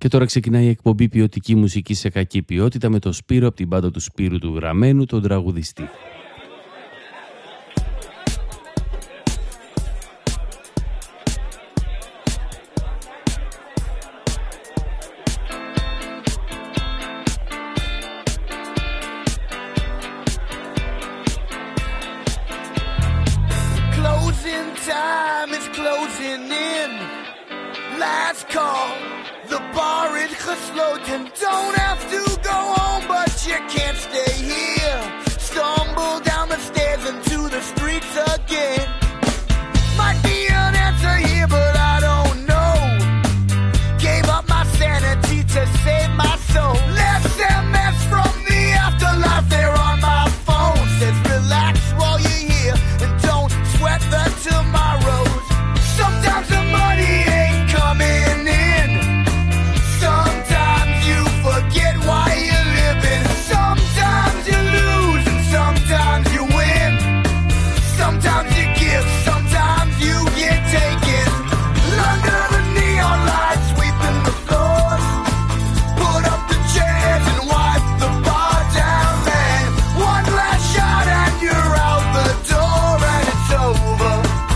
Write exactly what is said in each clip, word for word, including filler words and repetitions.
Και τώρα ξεκινάει η εκπομπή ποιοτική μουσική σε κακή ποιότητα με το Σπύρο από την μπάντα του Σπύρου του Γραμμένου, τον τραγουδιστή. Closing time is closing in. Last call. The bar is gesloten. Don't have to go home, but you can't stay here. Stumble down the stairs into the streets again. Might be an answer here, but I don't know. Gave up my sanity to save my soul. Left M S from the afterlife there on my phone. Says relax while you're here and don't sweat the tomorrows. Sometimes the money ain't coming in. Sometimes you forget why you're living. Sometimes you lose and sometimes you win. Sometimes you give, sometimes you get taken. Under the neon lights, sweeping the floors. Put up the chairs and wipe the bar down, man. One last shot and you're out the door and it's over.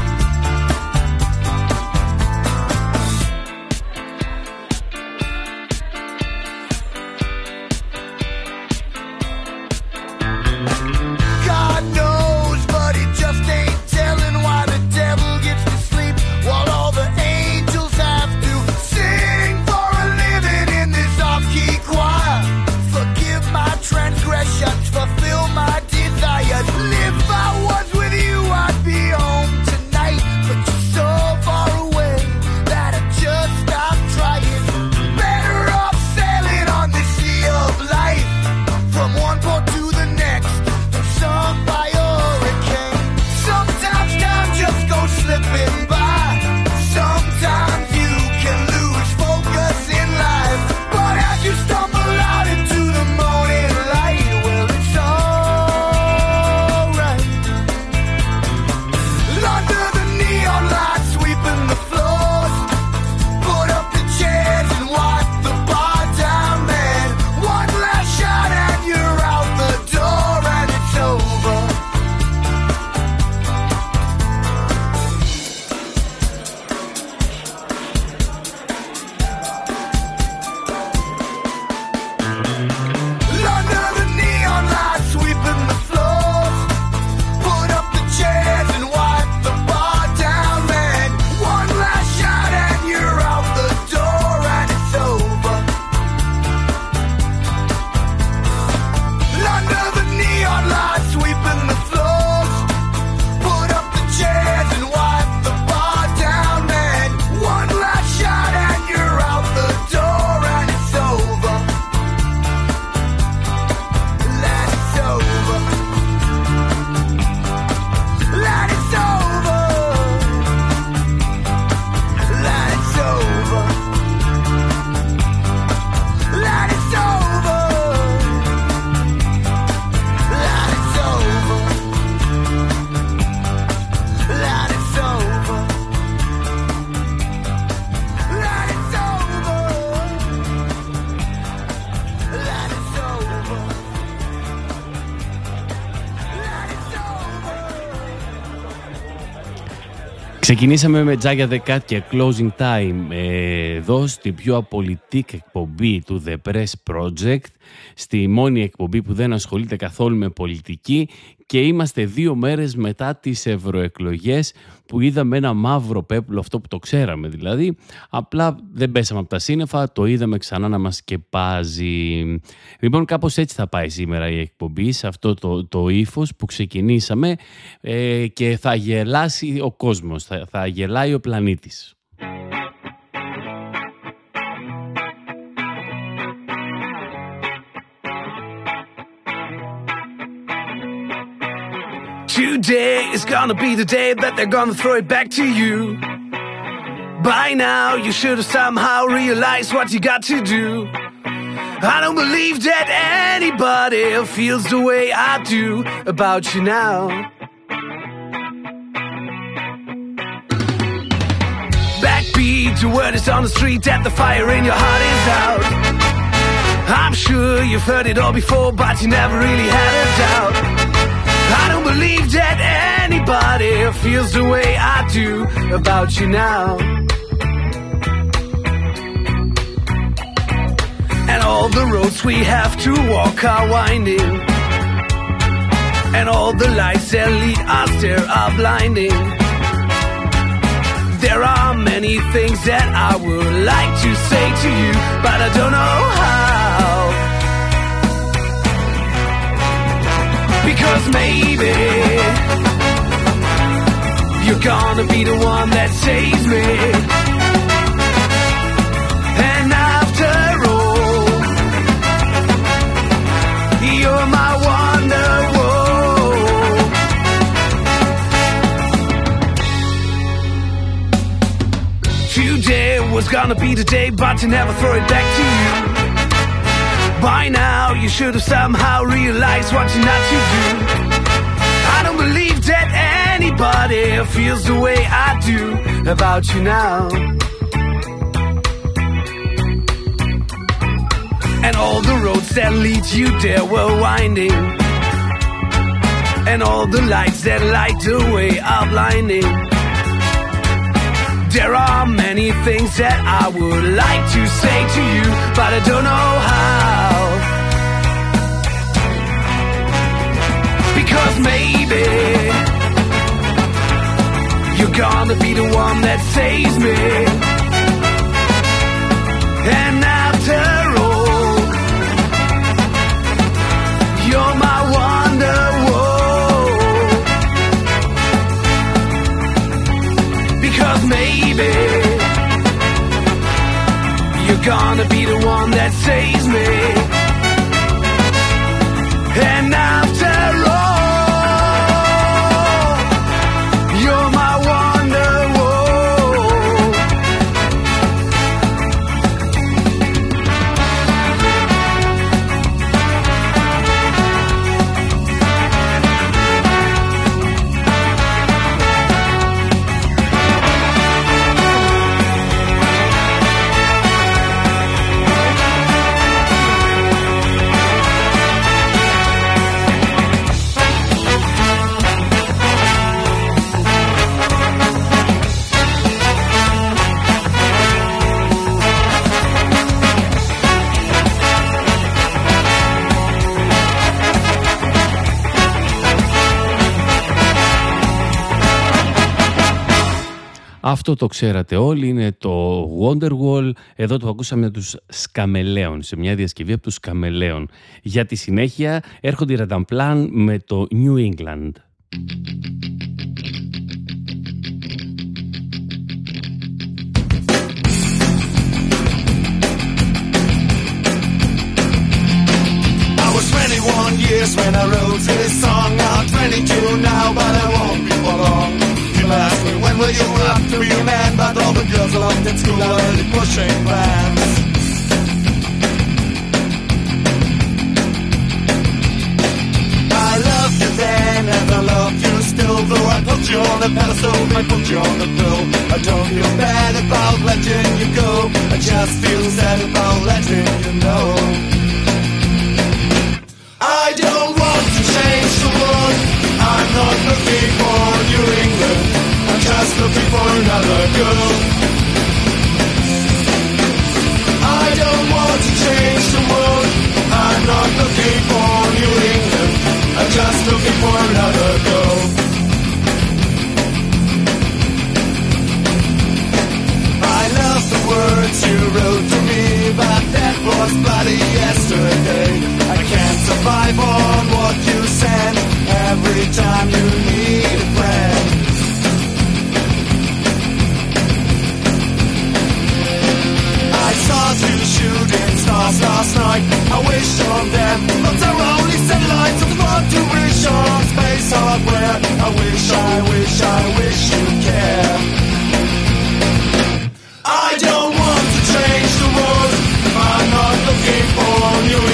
God knows, but he just ain't telling why the devil gets to sleep while all the angels have to sing for a living in this off-key choir. Forgive my transgressions, fulfill my desires. If I was with you, I'd be home tonight, but you're so far away that I just stopped trying. Better off sailing on the sea of life, from one port to the next, than sunk by a hurricane. Sometimes time just goes slipping by. Sometimes you can lose focus in life. But as you stumble out into the morning light, well, it's alright. Under the neon lights, sweeping the floors. Put up the chairs and wipe the bar down, man. One last shot and you're out the door and it's over. Under the neon lights, sweeping the floors. Put up the chairs and wipe the bar down, man. One last shot and you're out the door and it's over. Under the neon lights, sweeping the floors. Put up the chairs and wipe the bar down, man. One last shot and you're out the door and it's over. That it's over. That it's over. That it's over. That it's over. That it's over. That it's over. That it's over. That it's over. That it's over. Ξεκινήσαμε με Jagged the Cat και Closing Time ε, εδώ στην πιο απολυτική εκπομπή του The Press Project, στη μόνη εκπομπή που δεν ασχολείται καθόλου με πολιτική, και είμαστε δύο μέρες μετά τις ευρωεκλογές που είδαμε ένα μαύρο πέπλο, αυτό που το ξέραμε δηλαδή, απλά δεν πέσαμε από τα σύννεφα, το είδαμε ξανά να μας σκεπάζει. Λοιπόν, κάπως έτσι θα πάει σήμερα η εκπομπή, σε αυτό το, το ύφος που ξεκινήσαμε, ε, και θα γελάσει ο κόσμος, θα, θα γελάει ο πλανήτης. Today is gonna be the day that they're gonna throw it back to you. By now, you should have somehow realized what you got to do. I don't believe that anybody feels the way I do about you now. Backbeat to word is on the street that the fire in your heart is out. I'm sure you've heard it all before, but you never really had a doubt. I don't believe that anybody feels the way I do about you now. And all the roads we have to walk are winding, and all the lights that lead us there are blinding. There are many things that I would like to say to you, but I don't know how. Because maybe you're gonna be the one that saves me. And after all, you're my wonderwall. Today was gonna be the day, but to never throw it back to you. By now you should have somehow realized what you're not to do. I don't believe that anybody feels the way I do about you now. And all the roads that lead you there were winding, and all the lights that light the way are blinding. There are many things that I would like to say to you, but I don't know how. Because maybe you're gonna be the one that saves me. And after all, you're my wonderwall. Because maybe you're gonna be the one that saves me. And after all, Αυτό το ξέρατε όλοι, είναι το Wonderwall. Εδώ το ακούσαμε τους Σκαμελέων, σε μια διασκευή από τους Σκαμελέων. Για τη συνέχεια έρχονται οι Rantanplan με το New England. I was twenty-one years when I wrote this song. I'm twenty-two now, but I won't be for long. Ask me when will you up to be a man, but all the girls I loved in school are already pushing plans. I loved you then and I love you still, though I put you on the pedestal, I put you on the pill. I don't feel bad about letting you go, I just feel sad about letting you know. I don't want to change the world, I'm not looking for New England, I'm just looking for another girl. I don't want to change the world, I'm not looking for New England, I'm just looking for another girl. I love the words you wrote to me, but that was bloody yesterday. I can't survive on what you send every time you need a friend. I saw two shooting stars last night, I wish on them, but they're only satellites of the world to wish on space hardware. I wish, I wish, I wish you care. I don't want to change the world, I'm not looking for New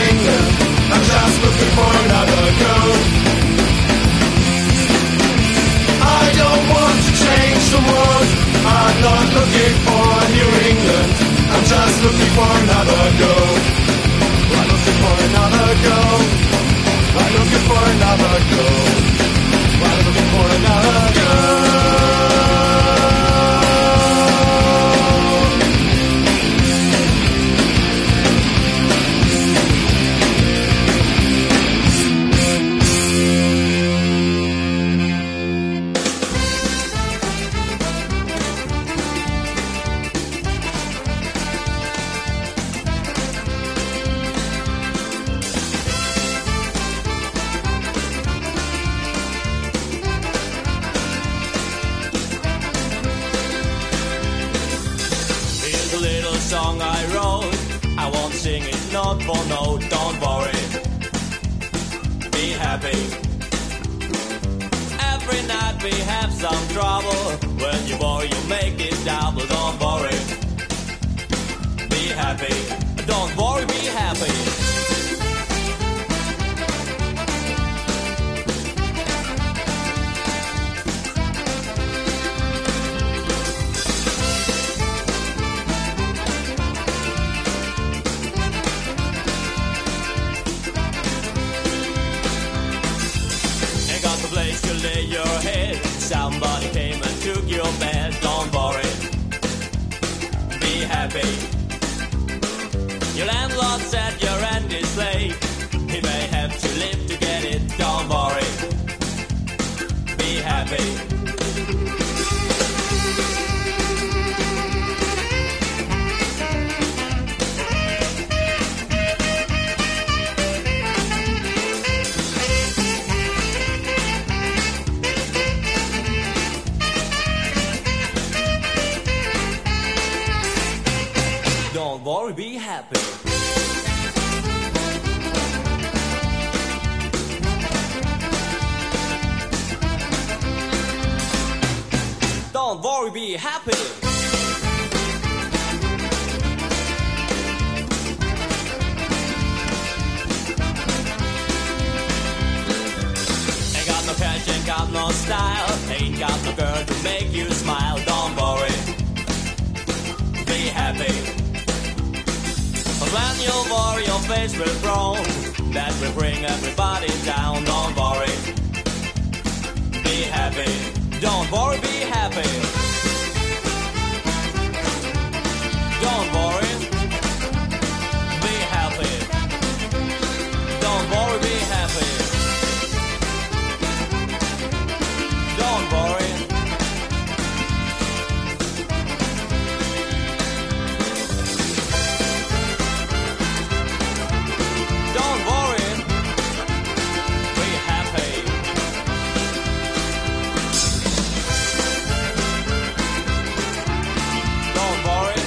out for no, don't worry. Be happy. Every night we have some trouble. When you worry, you make it double. Don't worry. Be happy. Don't worry, be happy. Your head. Somebody came and took your bed. Don't worry. Be happy. Your landlord said your rent is late. He may have to live to get it. Don't worry. Be happy. Don't worry, be happy. Don't worry, be happy. Ain't got no cash, ain't got no style. Ain't got no girl to make you smile. Don't worry, be happy. But when you worry, your face will frown. That will bring everybody down. Don't worry, be happy. Don't worry, be happy. Don't worry, be happy. Don't worry, be happy. Don't worry. Don't worry, be happy. Don't worry.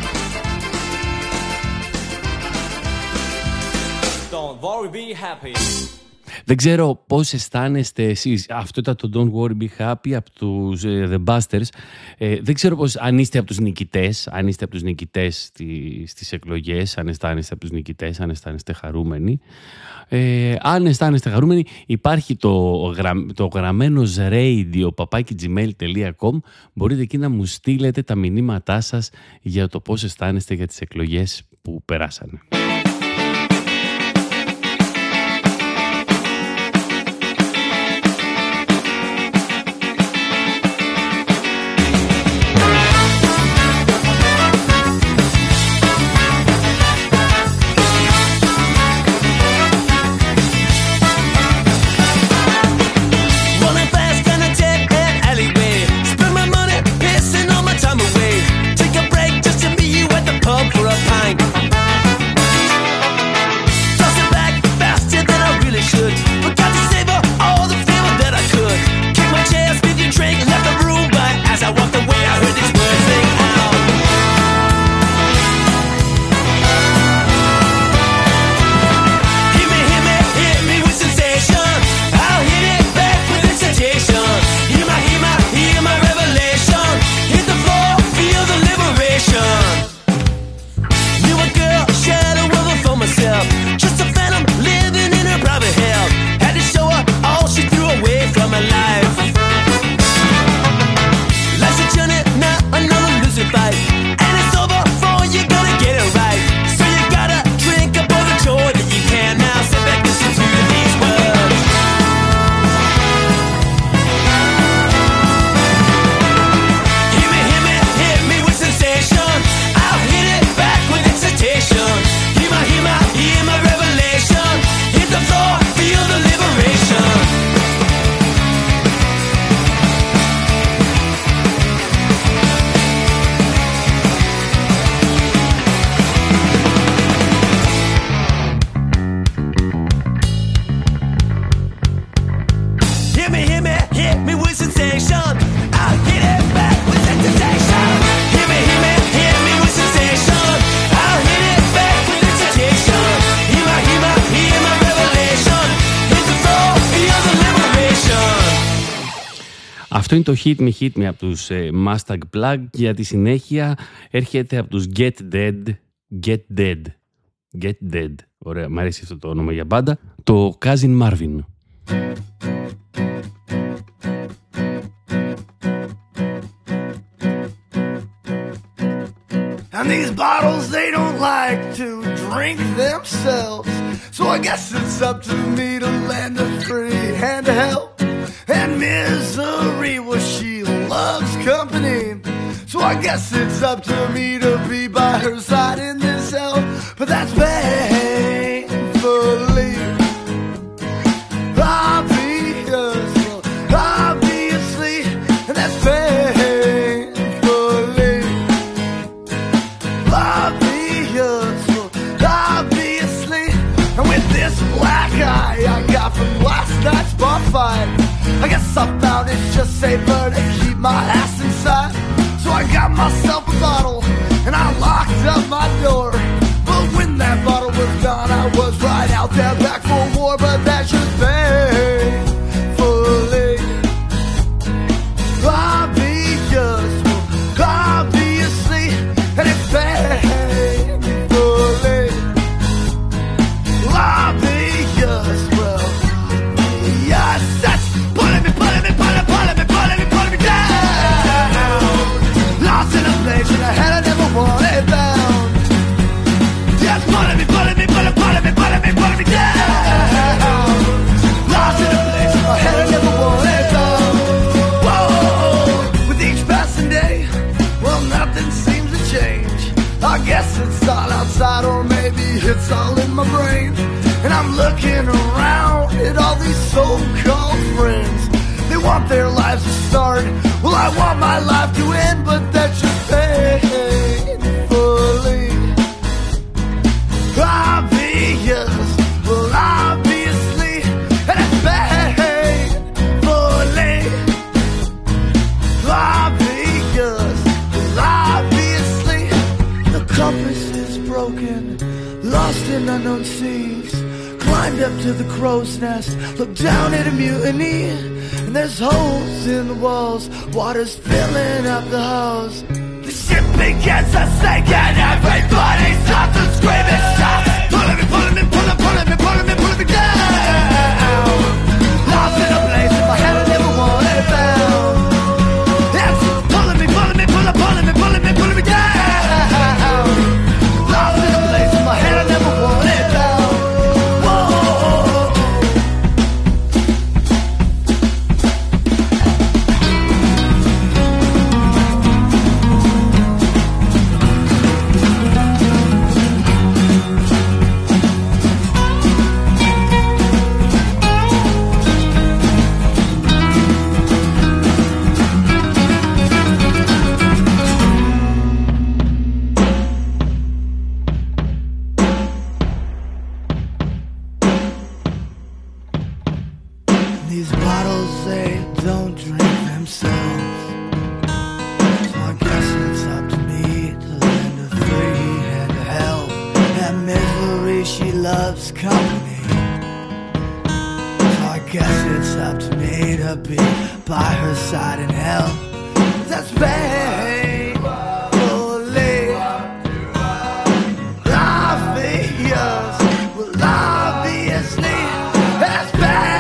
Don't worry, be happy. Δεν ξέρω πώς αισθάνεστε εσείς. Αυτό ήταν το Don't Worry Be Happy από τους uh, The Busters. Ε, δεν ξέρω πώς, αν είστε από τους νικητές, αν είστε από τους νικητές στη, στις εκλογές, αν αισθάνεστε από τους νικητές, αν αισθάνεστε χαρούμενοι. Ε, αν αισθάνεστε χαρούμενοι, υπάρχει το, γρα, το γραμμένος radio παπάκι τζι μέιλ τελεία κομ. Μπορείτε εκεί να μου στείλετε τα μηνύματά σας για το πώς αισθάνεστε για τις εκλογές που περάσανε. Take a break just to meet you at the pub for a pint. Αυτό είναι το Hit Me Hit Me από τους ε, Mustang Plug. Για τη συνέχεια έρχεται από τους Get Dead. Get Dead. Get Dead. Ωραία, μου αρέσει αυτό το όνομα για πάντα. Το Cousin Marvin. And these bottles, they don't like to drink themselves. So I guess it's up to me to lend a free hand to help. And misery, well, she loves company. So I guess it's up to me to be by her side in this hell. But that's painfully obvious, obviously, and that's painfully obvious, obviously. And with this black eye I got from last night's bar fight, I guess I found it's just safer to keep my ass inside. So I got myself a bottle and I locked up my door. But when that bottle was gone, I was right out there back for war. But that's just painfully obvious, obviously, and it's painfully obvious. Well, yes, that's pulling me, pulling me, pulling, pulling me, pulling me, pulling me down. Lost in a place in a hell I never wanted down. Yes, pulling me, pulling me, pulling, pulling me, pulling me, pulling me down. Lost in a place in my head I never wanted down. Whoa, with each passing day, well, nothing seems to change. I guess it's all outside, or maybe it's all in my brain. And I'm looking around at all these so-called friends. They want their lives to start. Well, I want my life to end, but that's just painfully obvious. Well, obviously, and it's painfully obvious. Well, obviously, the compass is broken, lost in unknown seas. Climbed up to the crow's nest, looked down at a mutiny, and there's holes in the walls, water's filling up the hose. The ship begins to sink and everybody stops to scream and shout. Pulling me, pulling me, pulling, pulling me, pulling me, pulling me down. Lost in a place in my head I never wanted found. It's pulling me, pulling me, pulling, pulling me, pulling me, pulling me down. Lost in a place in my head I never wanted found. These bottles, they don't drink themselves. So I guess it's up to me to lend a free hand to help. That misery, she loves company. So I guess it's up to me to be by her side in hell. That's painfully obvious. Well, obviously, that's painfully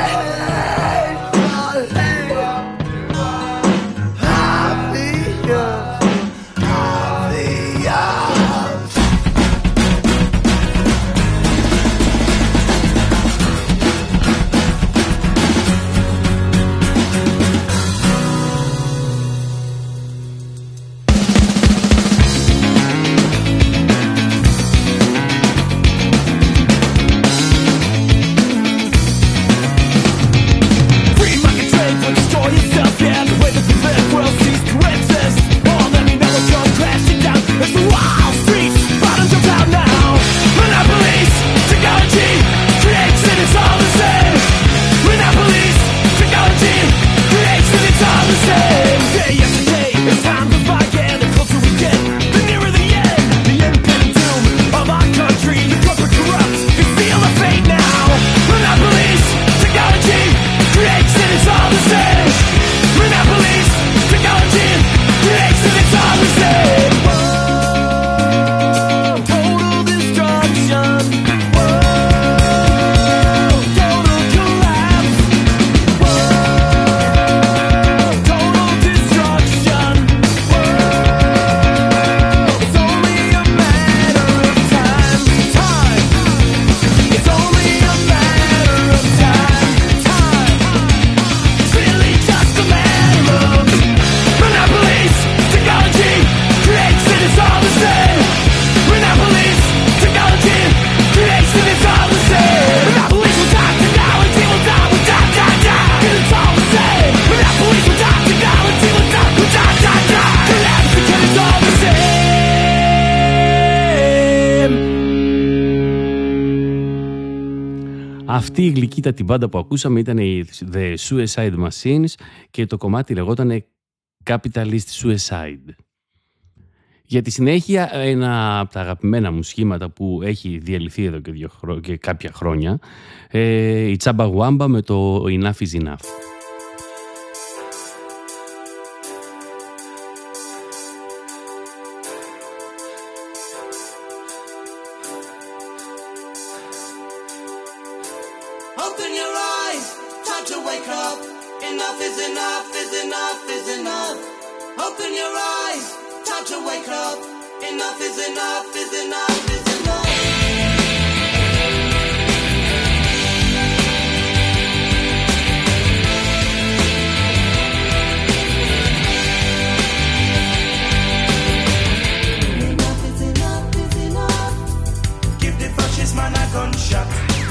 Αυτή η γλυκύτατη μπάντα που ακούσαμε ήταν η The Suicide Machines και το κομμάτι λεγόταν Capitalist Suicide. Για τη συνέχεια, ένα από τα αγαπημένα μου σχήματα που έχει διαλυθεί εδώ και, δύο χρο... και κάποια χρόνια, ε, η Τσάμπα Γουάμπα με το Enough is Enough. Open your eyes, time to wake up. Enough is enough, is enough, is enough. Open your eyes, time to wake up. Enough is enough, is enough, is enough. Enough is enough, is enough. Give the fascist man a gunshot.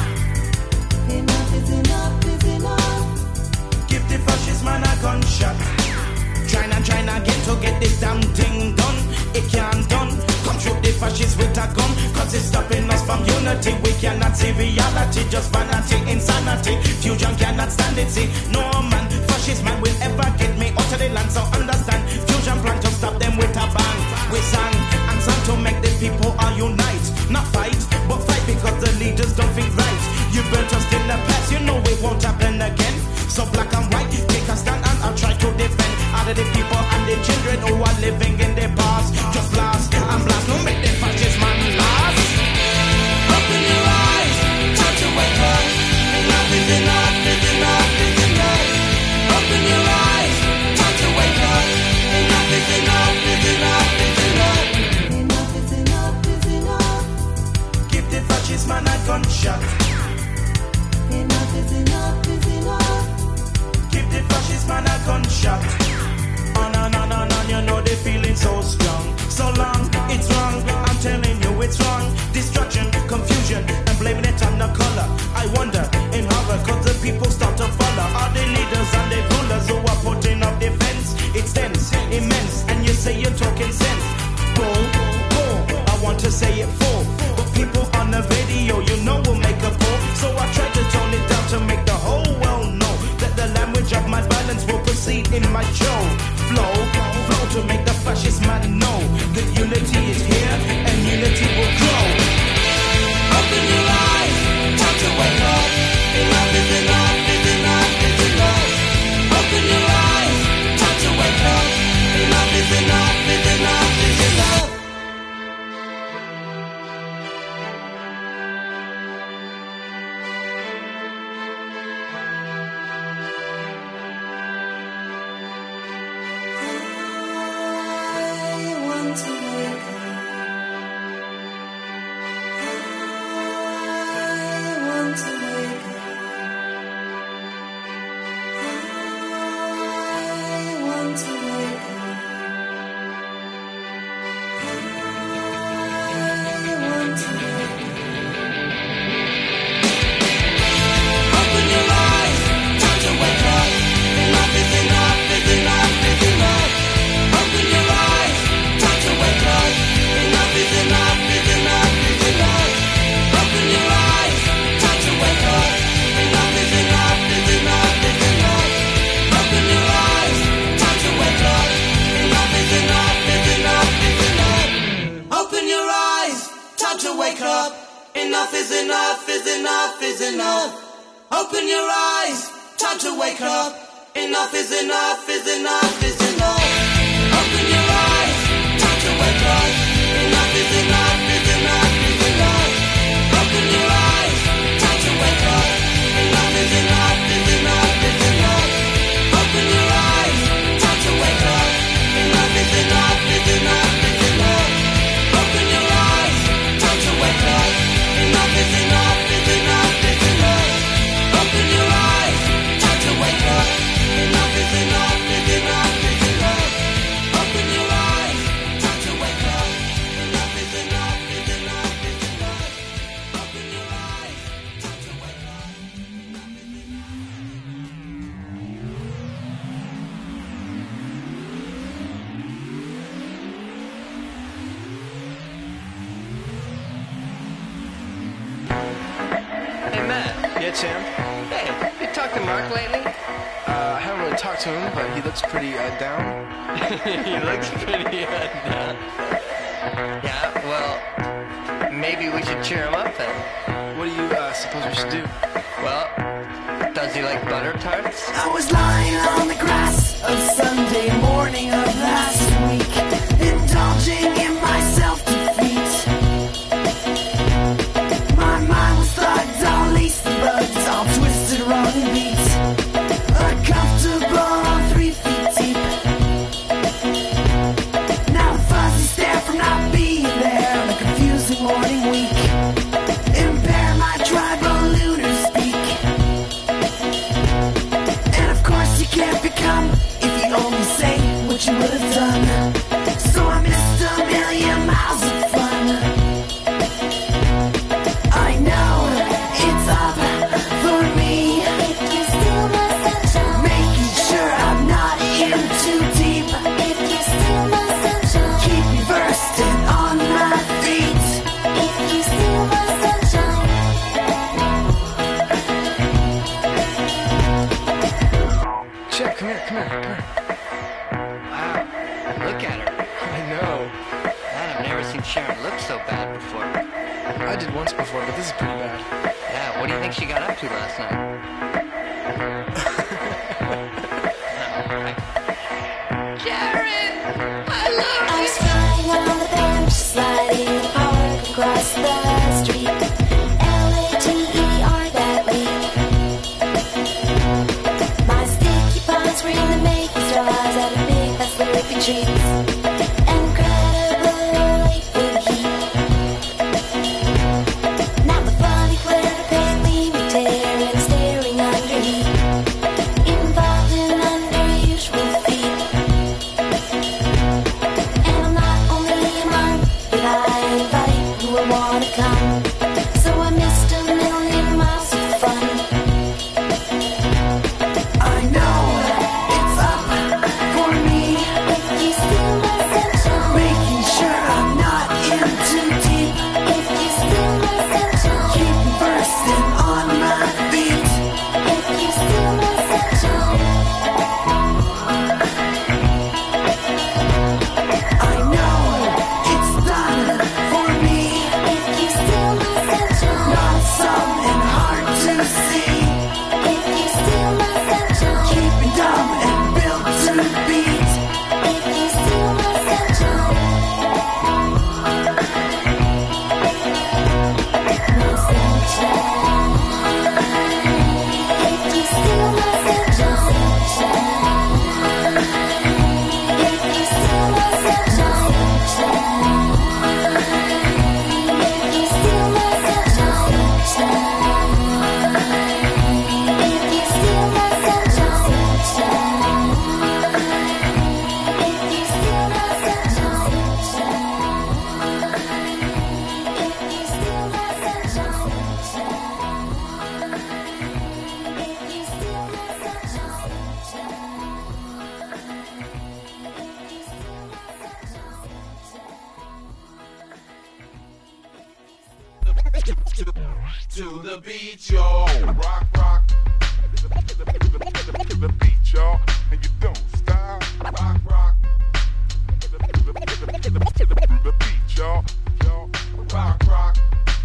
Enough is enough, is enough. Give the fascist man a gunshot. Trying and trying again to get this damn thing done. It can't done. Come shoot the fascists with a gun. Cause it's stopping us from unity. We cannot see reality, just vanity, insanity. Fusion cannot stand it, see. No man, fascist man will ever get me out of the land. So understand, fusion plan to stop them with a bang. We sang and sang to make the people all unite. Not fight, but fight because the leaders don't think right. You built us in the past, you know it won't happen again. So black and white, take a stand and I'll try to defend all of the people and the children who are living in the past. Just blast and blast, no make the fascist man last. Open your eyes, time to wake up. Enough is enough, is enough, is enough. Open your eyes, time to wake up. Enough is enough, is enough, is enough. Enough is enough, is enough. Give the fascist man a gunshot. Enough is enough, is enough. Give the fascist man a gunshot. On and on and on, you know they feeling so strong. So long, it's wrong, I'm telling you it's wrong. Destruction, confusion, and blaming it on the color. I wonder, in horror, cause the people start to follow. All the leaders and the rulers who are putting up defense. It's tense, immense, and you say you're talking sense. Go, go, I want to say it full. But people on the radio, you know will make a fool. So I try to tone it down to make the whole world know that the language of my violence will proceed in my show. Flow, flow to make the fascist man know that unity is here and unity will grow. Open your eyes, time to wake up. Enough is enough, is enough, is enough. Open your eyes, time to wake up. Enough is enough, is enough, is enough. I want to wake up. I want to wake up. I want to wake up. I want to wake up. Open your eyes, time to wake up. Enough is enough, is enough, is enough. Open your eyes, time to wake up. Enough is enough, is enough, is enough. Open your eyes, time to wake up. Enough is enough, is enough, is enough. Open your eyes, time to wake up. Enough is enough, is enough, is enough. Open your eyes, time to wake up. Enough is enough, is enough, is enough. Open your eyes, time to wake up. Enough is enough, is enough, is enough. Open your eyes, time to wake up. Enough is enough, is enough, is enough. Open your eyes, time to wake up. Enough is enough, is enough, is enough. Open your eyes, time to wake up. Enough is enough, is enough, is enough. Open your eyes, time to wake up. Enough is enough, is enough, is enough. Open your eyes, time to wake up. Enough is enough, is enough, is enough. Open your eyes, time to wake up. Yeah, Sam? Hey, you talked to Mark lately? Uh, I haven't really talked to him, but he looks pretty uh, down. He looks pretty uh, down. Yeah, well, maybe we should cheer him up then. What do you uh, suppose we should do? Well, does he like butter tarts? I was lying on the grass of Sunday morning of last week, indulging in my self-defeat. My mind was thugged, all laced and bugged, all twisted, wrong and beat. Uncomfortable on three feet deep. Now a fuzzy stare from not being there on a confusing morning week. Impair my tribal lunar speak. And of course you can't become if you only say what you would have done. So I missed a million miles of fun. I know it's up for me. If you steal my sunshine, making sure I'm not in too deep. If you steal my sunshine, keep me versed and on my feet. If you steal my sunshine. Chip, come here, come here, come here. Wow, look at her. I know. Man, I've never seen Sharon look so bad before. I did once before, but this is pretty bad. Yeah, what do you think she got up to last night? Sharon, I love I was flying on the bench, sliding the park across the street. L A T E R that week. My sticky palms were in the making straws at a big fast slurping treats. Incredible late food heat. Now the funny glare of palely me tearing, staring under heat. Involved in unusual feet. And I'm not only a monk, but I invite who will wanna come. So I missed a million miles of fun. I know it's up for me. If you steal my sunshine, Making sure I'm not in too deep. if you steal my sunshine, Keep me versed and on my feet. if you steal my sunshine, I know it's done for me. if you steal my sunshine, Not some and hard to see. if you steal my sunshine, Keep me dumb and built to beat. if you steal my sunshine, my sunshine, if you steal my sunshine, if you steal my sunshine, if you steal my sunshine, if you steal my sunshine, if you steal my To the beat, y'all. Rock, rock. To the beat, y'all. And you don't stop. Rock, rock. To the beat, y'all. Y'all. Rock, rock.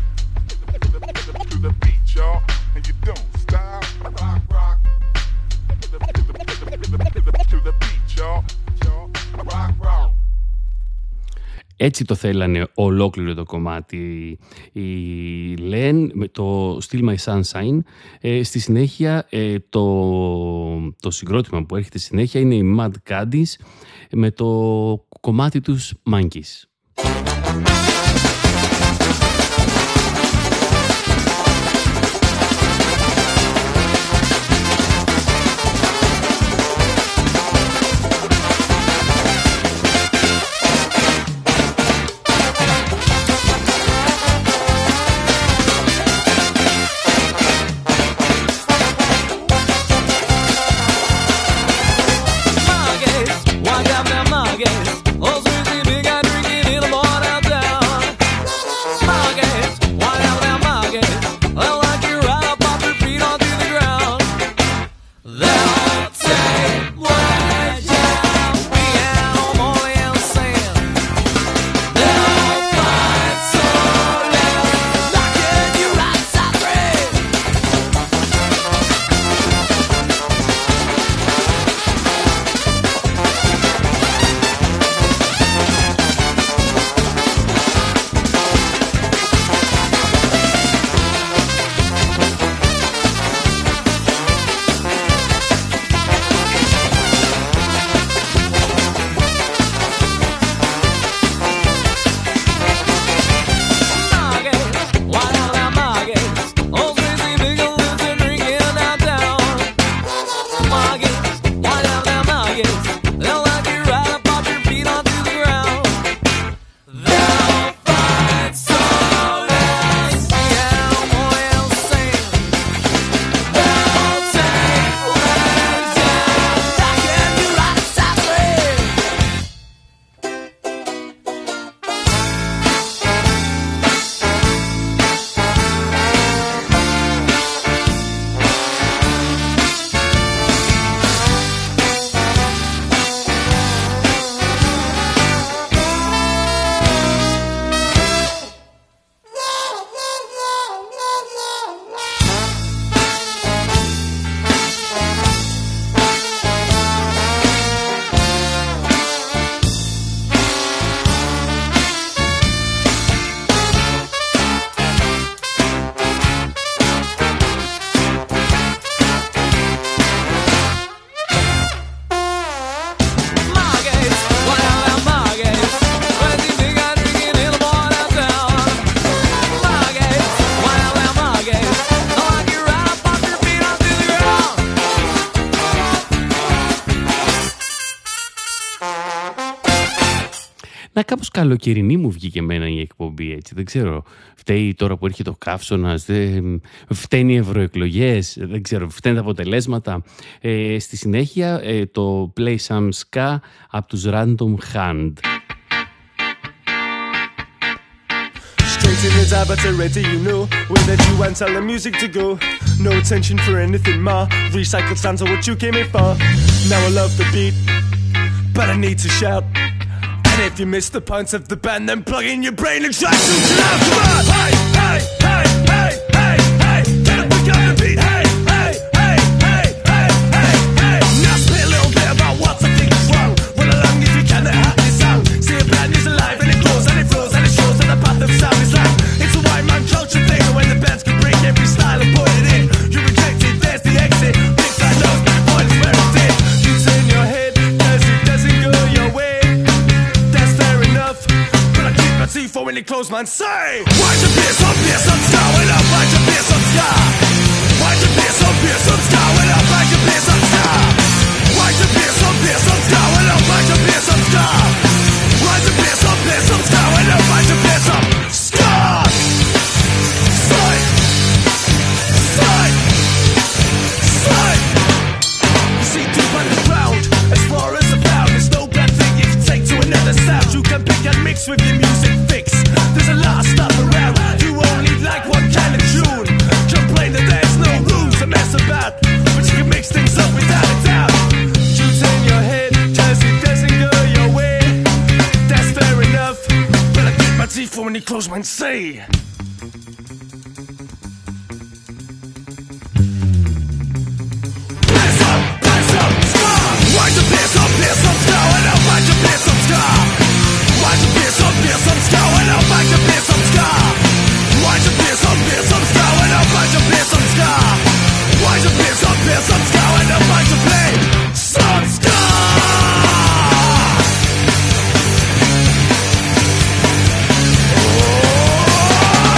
To the beat, y'all. And you don't stop. Rock, rock. To the beat, y'all. Y'all. Rock, rock. Έτσι το θέλανε ολόκληρο το κομμάτι οι Len με το Still My Sunshine. Ε, στη συνέχεια ε, το, το συγκρότημα που έρχεται στη συνέχεια είναι οι Mad Caddies με το κομμάτι τους Monkeys. One down there, Margate. Oh, Susie, big and drinking in the bar downtown. Να κάπως καλοκαιρινή μου βγήκε εμένα η εκπομπή, έτσι. Δεν ξέρω, φταίει τώρα που έρχεται ο καύσωνας, δεν... φταίνει οι ευρωεκλογές, δεν ξέρω, φταίνουν τα αποτελέσματα. Ε, στη συνέχεια ε, το Play Some Ska από τους Random Hand. Straight in the dive, but already you know where that you want tell the music to go. No attention for anything more. Recycled sounds are what you came here for. Now I love the beat, but I need to shout. And if you miss the points of the band, then plug in your brain and try to loud. Come on! Hey, hey, hey, hey, hey, hey, get up and get the beat. Hey, hey, hey, hey, hey, hey, hey. Now spit a little bit about what I think is wrong. Run along if you can, that happy sound. See a band is alive and it grows and it flows and it shows that the path of sound is long. It's a white man culture thing, and when the bands can bring every style and put it in, you reject it, there's the exit. Big fat nose, big point is where it's in. You turn your head, cause it doesn't go your way. That's fair enough, but I keep my teeth for when it close, man. Say, why'd you be some beer, some scar, well up, why'd you be some scar? Why'd you be some beer, some scar, well up, why'd you be some scar? Why'd you be some beer, some scar, well up, why'd you be some scar? Why'd you be some beer, some scar, well up, why'd you be some scar? Sight, sight, sight. You see deep underground, as far as the bound, there's no bad thing if you take to another sound. You can pick and mix with your music fix. There's a lot of stuff around. You only like one kind of tune. Complain that there's no rules to mess about, but you can mix things up without a doubt. You turn your head, cause it doesn't go your way. That's fair enough, but I keep my teeth for when you close mine. Say, why'd you be some beer, some scar, and I'll find you beer, some scar? Why'd you be some beer, some scar, and I'll find you beer, some scar? Why'd you be some beer, some scar, and I'll find you beer, some scar? Why'd you be some beer, some scar, and I'll find you play some scar? Oh!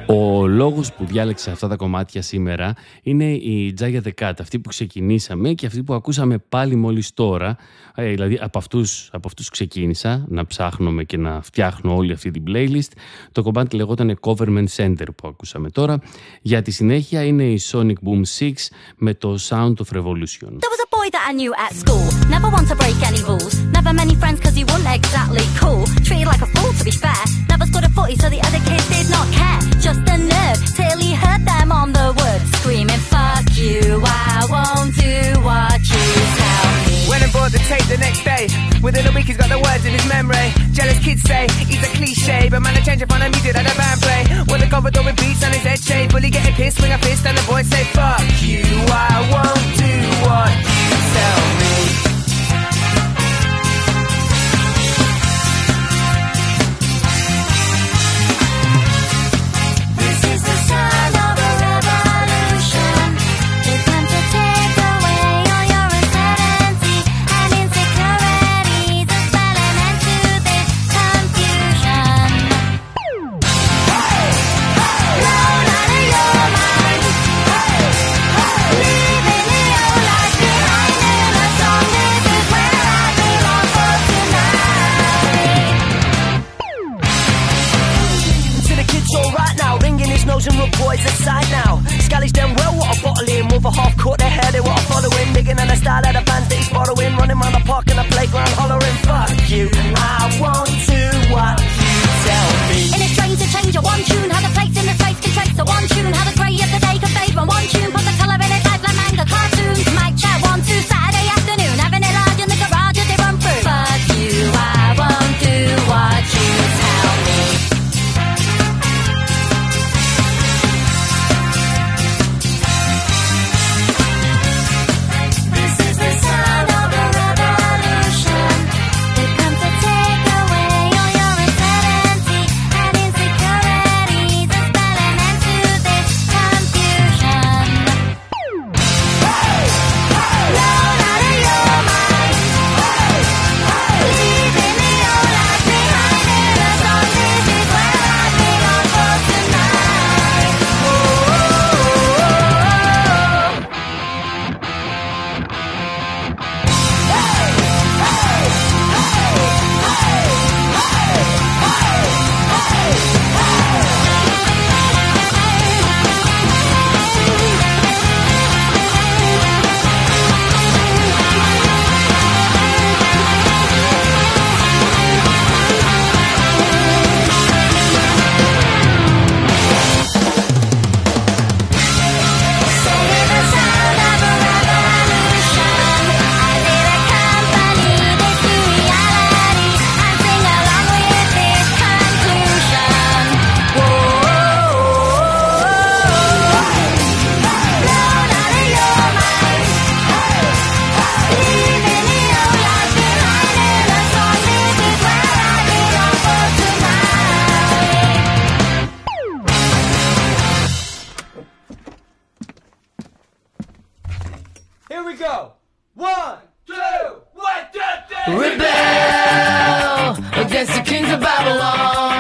Ο λόγος που διάλεξα αυτά τα κομμάτια σήμερα είναι η Jaya the Cat, αυτή που ξεκινήσαμε και αυτή που ακούσαμε πάλι μόλις τώρα. Ε, δηλαδή από αυτούς, από αυτούς ξεκίνησα να ψάχνουμε και να φτιάχνω όλη αυτή την playlist. Το κομμάτι λεγόταν Government Center που ακούσαμε τώρα. Για τη συνέχεια είναι η Sonic Boom έξι με το Sound of Revolution. There was a boy that I knew at school, never one to break any rules, never many friends cause he wasn't exactly cool, treated like a fool to be fair, never scored a footy so the other kids did not care, just a nerd till he heard them on the wood screaming fuck you, I won't do what you tell me. Went and bought the tape the next day, within a week he's got the words in his memory, jealous kids say he's a cliche, but man I change it for the music that the band play, when the cover door with beats on his head shape, bully get a piss, swing a fist and the boys say fuck you, I won't do what you tell me. This is the sound of a revolution. They come to take away all your uncertainty and insecurities and spell an end to this confusion. Blown out of your mind, leaving the old life behind in a song. This is where I belong for tonight. To the kids all right now, ringing his nose and rub boys aside now. Scally's done well, what a bottle in, with a half court their hair, they what a following, digging on the style of the bands that he's borrowing, running round the park in the playground, hollering fuck you, I won't do what you tell me. In a strain to change a one tune, how the plates in the face can trace a one tune, how the grey of the day can fade when one tune, put the colour in his life like manga cartoons. Mic chat one two Saturday afternoon, having it large in the garage as they run through. Fuck you, I won't do what you tell me. This is the sound of a revolution. They come to take away all your uncertainty and insecurities and spell an end to this confusion. Blown out of your mind, leaving the old life behind in a song. This is where I belong for tonight. So with the sound of a revolution, I lead a company that's to reality and sing along with this conclusion. Blown out of your mind, leaving the old life behind in a song. This is where I belong for tonight. Here we go, one, two, one, two, three. Rebel against the kings of Babylon.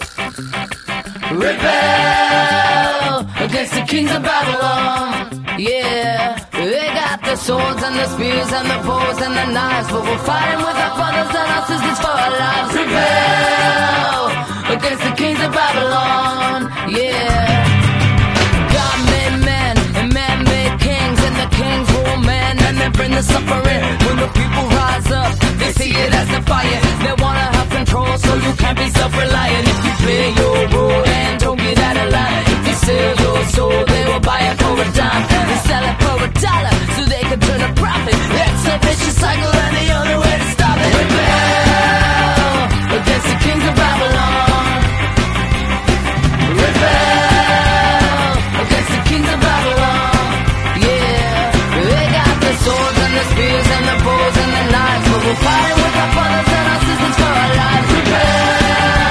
Rebel against the kings of Babylon. Yeah, they got the swords and the spears and the bows and the knives, but we're fighting with our brothers and our sisters for our lives. Rebel against the kings of Babylon. Yeah. God made men and man made kings, and the kings rule men and they bring the suffering. When the people rise up, they see it as a fire. They wanna have control, so you can't be self-reliant. If you play your role and don't get out of line, if you sell your soul, they will buy it for a dime. They sell it for a dollar, so they can turn a profit. That's a vicious cycle, and the only way to stop it. Rebel against the kings of Babylon. Rebel against the kings of Babylon. Yeah, they got the swords and the spears and the bows and the knives, but we're fighting with our brothers and our sisters for our lives. Rebel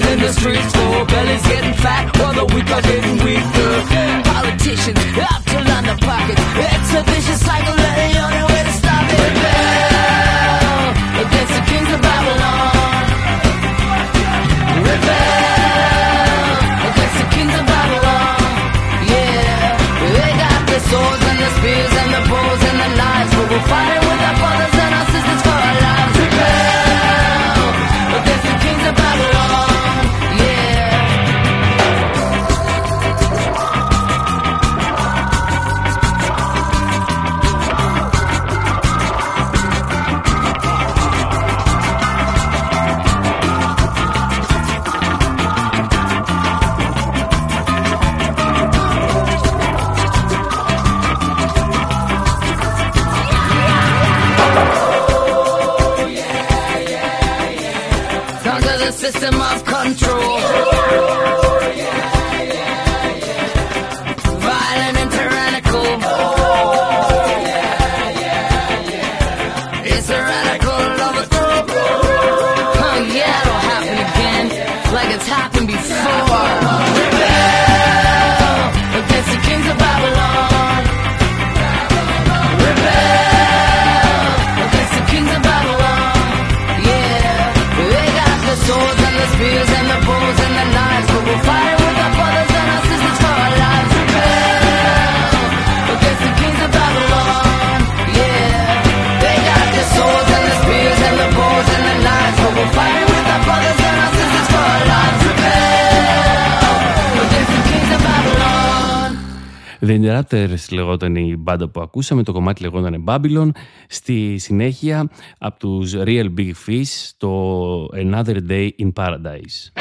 living in the streets, for bellies getting fat while the weak are getting weaker. Politicians up to line the pockets. It's a vicious cycle, and the only way to stop it. Rebel against the kings of Babylon. Rebel against the kings of Babylon. Yeah, they got the swords and the spears and the bows and the knives, but we're fighting with our brothers and our sisters for our lives. Rebel against the kings of Babylon. Yeah. Under the system of control. Violent and tyrannical. It's tyrannical overthrow. Oh yeah, it'll happen again, like it's happened before. Rebel against the kings of Babylon. Rebel against the kings of Babylon. Yeah, they got the swords and the spears and the bows and the knives, but we'll fight with our brothers and our sisters for our lives. Rebel against the kings of Babylon. Yeah, they got the swords and the spears and the bows and the knives, but we'll fight with our brothers and our sisters for our lives. Rebel against the kings of Babylon. The Interrupters λεγόταν η μπάντα που ακούσαμε, το κομμάτι λεγόταν Babylon. Στη συνέχεια από τους Real Big Fish το Another Day in Paradise.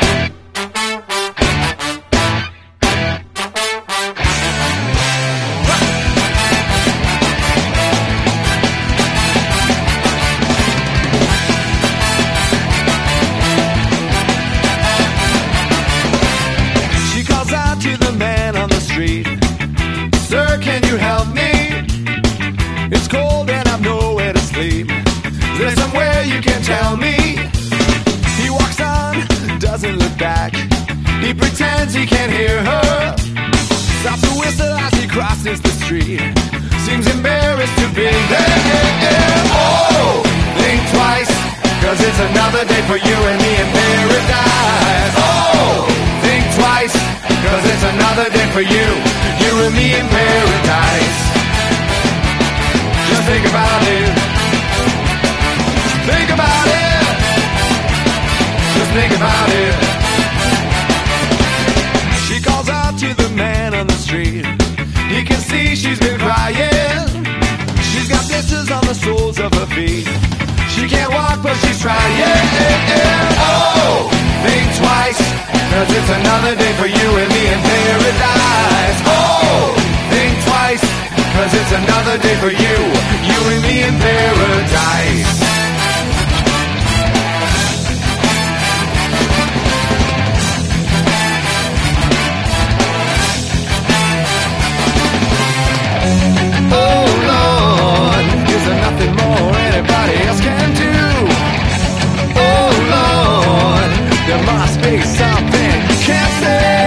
She calls out to the man on the street. Sir, can you help me? It's cold and I've nowhere to sleep. Is there somewhere you can tell me? He walks on, doesn't look back. He pretends he can't hear her. Stops to whistle as he crosses the street. Seems embarrassed to be there. Oh, think twice, cause it's another day for you and me in paradise. Oh, think twice, cause it's another day for you, you and me in paradise. Just think about it. Think about it. Just think about it. She calls out to the man on the street. He can see she's been crying. She's got blisters on the soles of her feet. She can't walk but she's trying. Oh, think twice, cause it's another day for you and me in paradise. Oh, think twice, cause it's another day for you, you and me in paradise. Oh Lord, is there nothing more anybody else can do? Oh Lord, there must be something you can't say.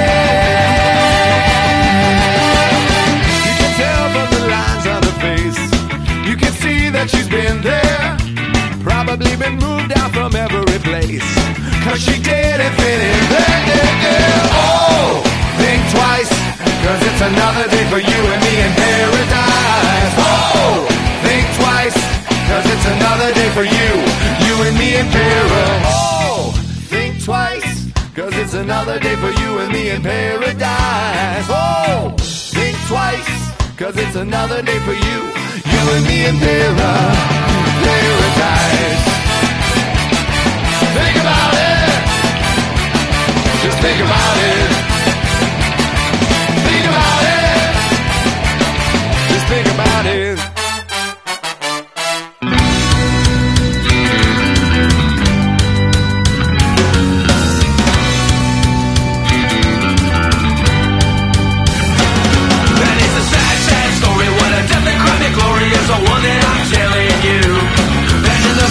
You can tell from the lines on her face. You can see that she's been there. Probably been moved out from every place, cause she didn't fit in there. Oh, think twice, cause it's another day for you and me in paradise. Oh, think twice, cause it's another day for you, you and me in paradise. Oh, think twice, cause it's another day for you and me in paradise. Oh, think twice, cause it's another day for you, you and me in paradise. Think about it. Just think about it. Think about it. Just think about it. That is a sad, sad story. What a death and chronic glory is the one that I'm telling you. And in the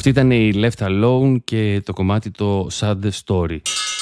Αυτή ήταν η Left Alone και το κομμάτι το Sad Story.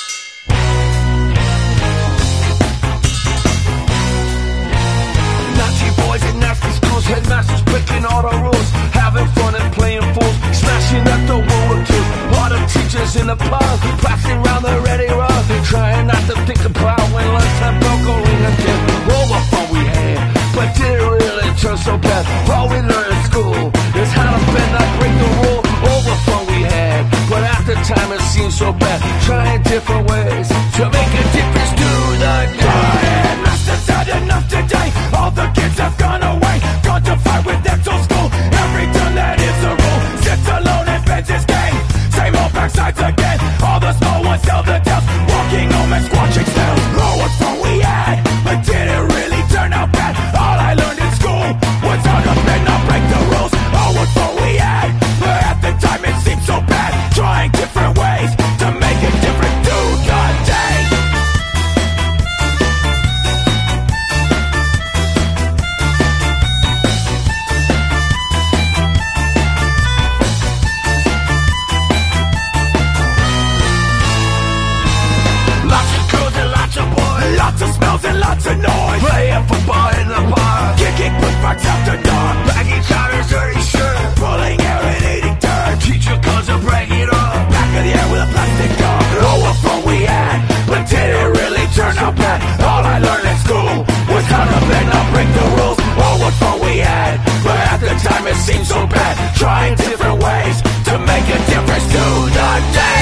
Headmasters breaking all the rules, having fun and playing fools, smashing at the wall with two. All the teachers in the pub, passing around the ready rug, trying not to think about when lunchtime broke a ring again. All the fun we had, but did it really turn so bad? All we learned in school is how to bend, not break the rule. All the fun we had, but at the time it seemed so bad. Trying different ways to make a difference to the day. Headmasters had enough today. All the kids have gone away. Gone to fight with them till school. Every time that is a rule. Sits alone and bends his game. Same old backsides again. All the small ones tell the tales. Walking home and squatching snails. Oh, what fun we had, but did it really turn out bad? All I learned in school was how to bend, not break the rules. Oh, what fun we had, but at the time it seemed so bad. Trying different ways to make a difference to the day. Lots of smells and lots of noise. Playing football in the park, kicking pushbacks after dark. Baggy trousers, dirty shirt, pulling hair and eating dirt. Teacher comes to break it up, back of the air with a plastic dog. Oh, what fun we had, but did it really turn out bad? All I learned at school was how to bend, not break the rules. Oh, what fun we had, but at the time it seemed so bad. Trying different ways to make a difference to the day.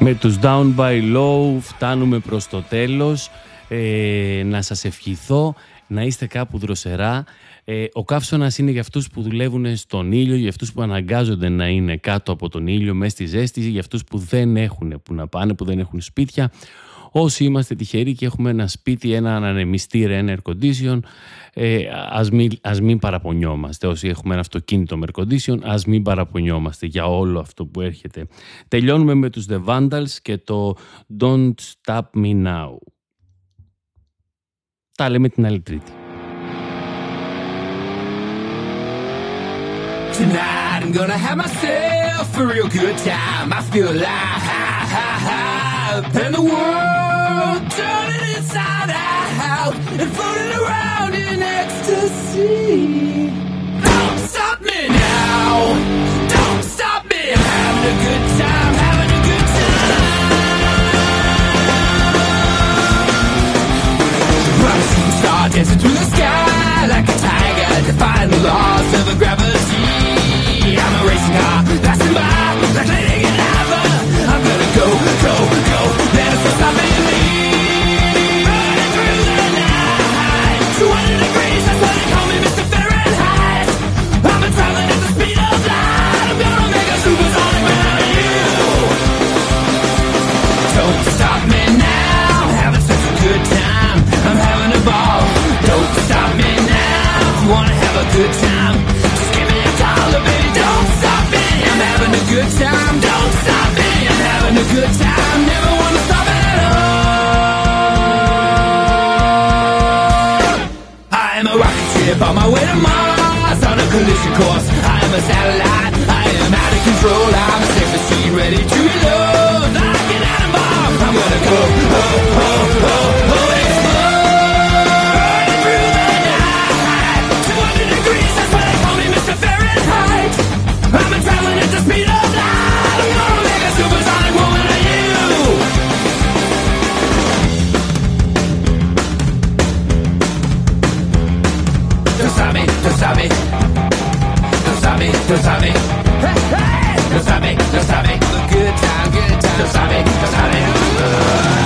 Με τους Down by Low φτάνουμε προς το τέλος. Ε, να σας ευχηθώ να είστε κάπου δροσερά. Ε, ο καύσωνας είναι για αυτούς που δουλεύουν στον ήλιο, για αυτούς που αναγκάζονται να είναι κάτω από τον ήλιο, μέσα στη ζέστη, για αυτούς που δεν έχουν που να πάνε, που δεν έχουν σπίτια. Όσοι είμαστε τυχεροί και έχουμε ένα σπίτι, ένα ανεμιστήρα, ένα air condition, ε, ας, μην, ας μην παραπονιόμαστε. Όσοι έχουμε ένα αυτοκίνητο με air condition, ας μην παραπονιόμαστε για όλο αυτό που έρχεται. Τελειώνουμε με τους The Vandals και το Don't Stop Me Now. Τα λέμε την άλλη Τρίτη. Tonight I'm gonna have myself a real good time. I feel alive, and the world turning inside out and floating around in ecstasy. Don't stop me now. Don't stop me. I'm having a good time, having a good time. I'm a shooting star dancing through the sky like a tiger, defying the laws of gravity. I'm a racing car passing by like Lady Godiva. I'm gonna go, go, go. There's no stopping me. Running through the night, two hundred degrees. That's why they call me Mister Fahrenheit. I'm traveling at the speed of light. I'm gonna make a supersonic without you. Don't stop me now. Having such a good time. I'm having a ball. Don't stop me now. If you wanna have a good time, just give me a call, baby. Don't stop me. I'm having a good time. Don't stop me. I'm having a good time. Never wanna stop at all. I am a rocket ship on my way to Mars on a collision course. I am a satellite. I am out of control. I'm a safe machine ready to reload. Like an atom bomb. I'm gonna go, oh, oh, oh, oh, explode. Running through the night, two hundred degrees. That's why they call me Mister Fahrenheit. I'm traveling at the speed of light. I'm gonna make a supersonic woman of you. Don't stop me, don't stop me. Don't stop me, don't stop me. Hey, hey! Don't stop me, don't stop me. Good time, good time. Don't stop me, don't stop me.